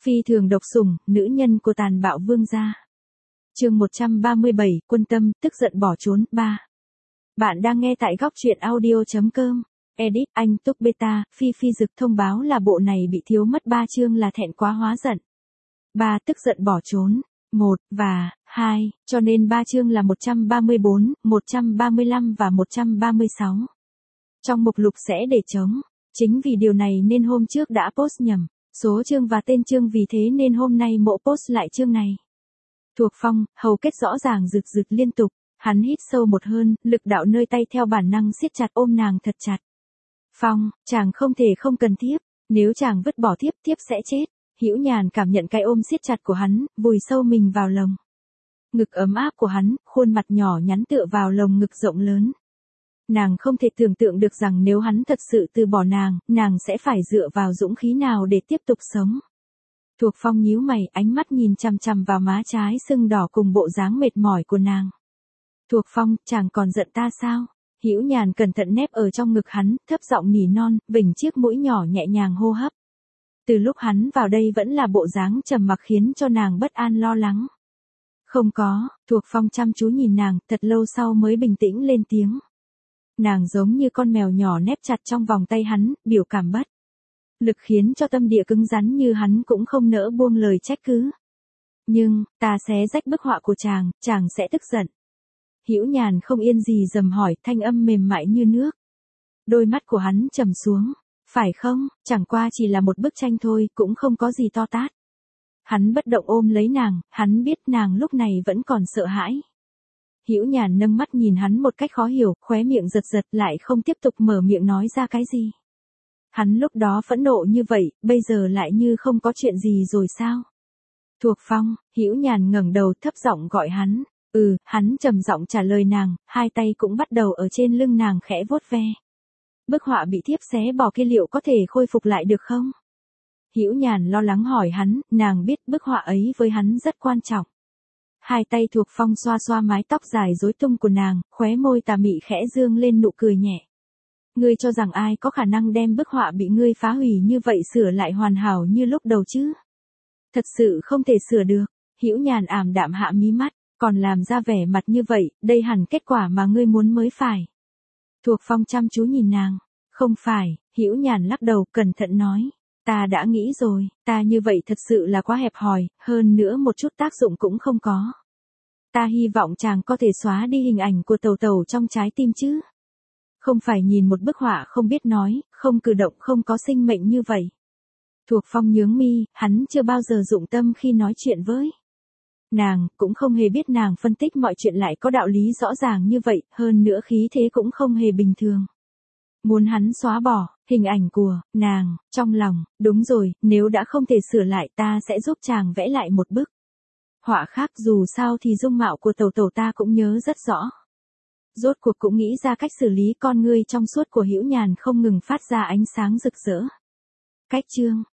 Phi thường độc sủng, nữ nhân của tàn bạo vương gia. Chương 137, quân tâm, tức giận bỏ trốn, 3. Bạn đang nghe tại góc truyện audio.com. Edit, anh Túc Beta, Phi Dực thông báo là bộ này bị thiếu mất 3 chương là thẹn quá hóa giận. 3. Tức giận bỏ trốn. 1 và 2, cho nên 3 chương là 134, 135 và 136. Trong mục lục sẽ để trống. Chính vì điều này nên hôm trước đã post nhầm số chương và tên chương, vì thế nên hôm nay mộ post lại chương này. Thuộc Phong, hầu kết rõ ràng rực liên tục, hắn hít sâu một hơi, lực đạo nơi tay theo bản năng siết chặt ôm nàng thật chặt. Phong, chàng không thể không cần thiếp, nếu chàng vứt bỏ thiếp sẽ chết. Hữu Nhàn cảm nhận cái ôm siết chặt của hắn, vùi sâu mình vào lồng ngực ấm áp của hắn, khuôn mặt nhỏ nhắn tựa vào lồng ngực rộng lớn. Nàng không thể tưởng tượng được rằng nếu hắn thật sự từ bỏ nàng sẽ phải dựa vào dũng khí nào để tiếp tục sống. Thuộc Phong nhíu mày, ánh mắt nhìn chằm chằm vào má trái sưng đỏ cùng bộ dáng mệt mỏi của nàng. Thuộc Phong, chàng còn giận ta sao? Hữu Nhàn cẩn thận nép ở trong ngực hắn, thấp giọng nỉ non, vểnh chiếc mũi nhỏ nhẹ nhàng hô hấp. Từ lúc hắn vào đây vẫn là bộ dáng trầm mặc khiến cho nàng bất an lo lắng. Không có, Thuộc Phong chăm chú nhìn nàng, thật lâu sau mới bình tĩnh lên tiếng. Nàng giống như con mèo nhỏ nép chặt trong vòng tay hắn, biểu cảm bất lực khiến cho tâm địa cứng rắn như hắn cũng không nỡ buông lời trách cứ. Nhưng, ta xé rách bức họa của chàng sẽ tức giận. Hữu Nhàn không yên gì dầm hỏi, thanh âm mềm mại như nước. Đôi mắt của hắn trầm xuống. Phải không, chẳng qua chỉ là một bức tranh thôi, cũng không có gì to tát. Hắn bất động ôm lấy nàng, hắn biết nàng lúc này vẫn còn sợ hãi. Hữu Nhàn nâng mắt nhìn hắn một cách khó hiểu, khóe miệng giật lại không tiếp tục mở miệng nói ra cái gì. Hắn lúc đó phẫn nộ như vậy, bây giờ lại như không có chuyện gì rồi sao? Thuộc Phong, Hữu Nhàn ngẩng đầu thấp giọng gọi hắn. Hắn trầm giọng trả lời nàng, hai tay cũng bắt đầu ở trên lưng nàng khẽ vuốt ve. Bức họa bị thiếp xé bỏ kia liệu có thể khôi phục lại được không? Hữu Nhàn lo lắng hỏi hắn, nàng biết bức họa ấy với hắn rất quan trọng. Hai tay Thuộc Phong xoa xoa mái tóc dài rối tung của nàng, khóe môi tà mị khẽ dương lên nụ cười nhẹ. Ngươi cho rằng ai có khả năng đem bức họa bị ngươi phá hủy như vậy sửa lại hoàn hảo như lúc đầu chứ? Thật sự không thể sửa được. Hữu Nhàn ảm đạm hạ mí mắt, còn làm ra vẻ mặt như vậy, đây hẳn kết quả mà ngươi muốn mới phải. Thuộc Phong chăm chú nhìn nàng. Không phải, Hữu Nhàn lắc đầu cẩn thận nói. Ta đã nghĩ rồi, ta như vậy thật sự là quá hẹp hòi, hơn nữa một chút tác dụng cũng không có. Ta hy vọng chàng có thể xóa đi hình ảnh của Tẩu Tẩu trong trái tim chứ. Không phải nhìn một bức họa không biết nói, không cử động, không có sinh mệnh như vậy. Thuộc Phong nhướng mi, hắn chưa bao giờ dụng tâm khi nói chuyện với nàng, cũng không hề biết nàng phân tích mọi chuyện lại có đạo lý rõ ràng như vậy, hơn nữa khí thế cũng không hề bình thường. Muốn hắn xóa bỏ hình ảnh của nàng trong lòng, đúng rồi, nếu đã không thể sửa lại ta sẽ giúp chàng vẽ lại một bức họa khác, dù sao thì dung mạo của Tẩu Tẩu ta cũng nhớ rất rõ. Rốt cuộc cũng nghĩ ra cách xử lý. Con ngươi trong suốt của Hữu Nhàn không ngừng phát ra ánh sáng rực rỡ. Cách chương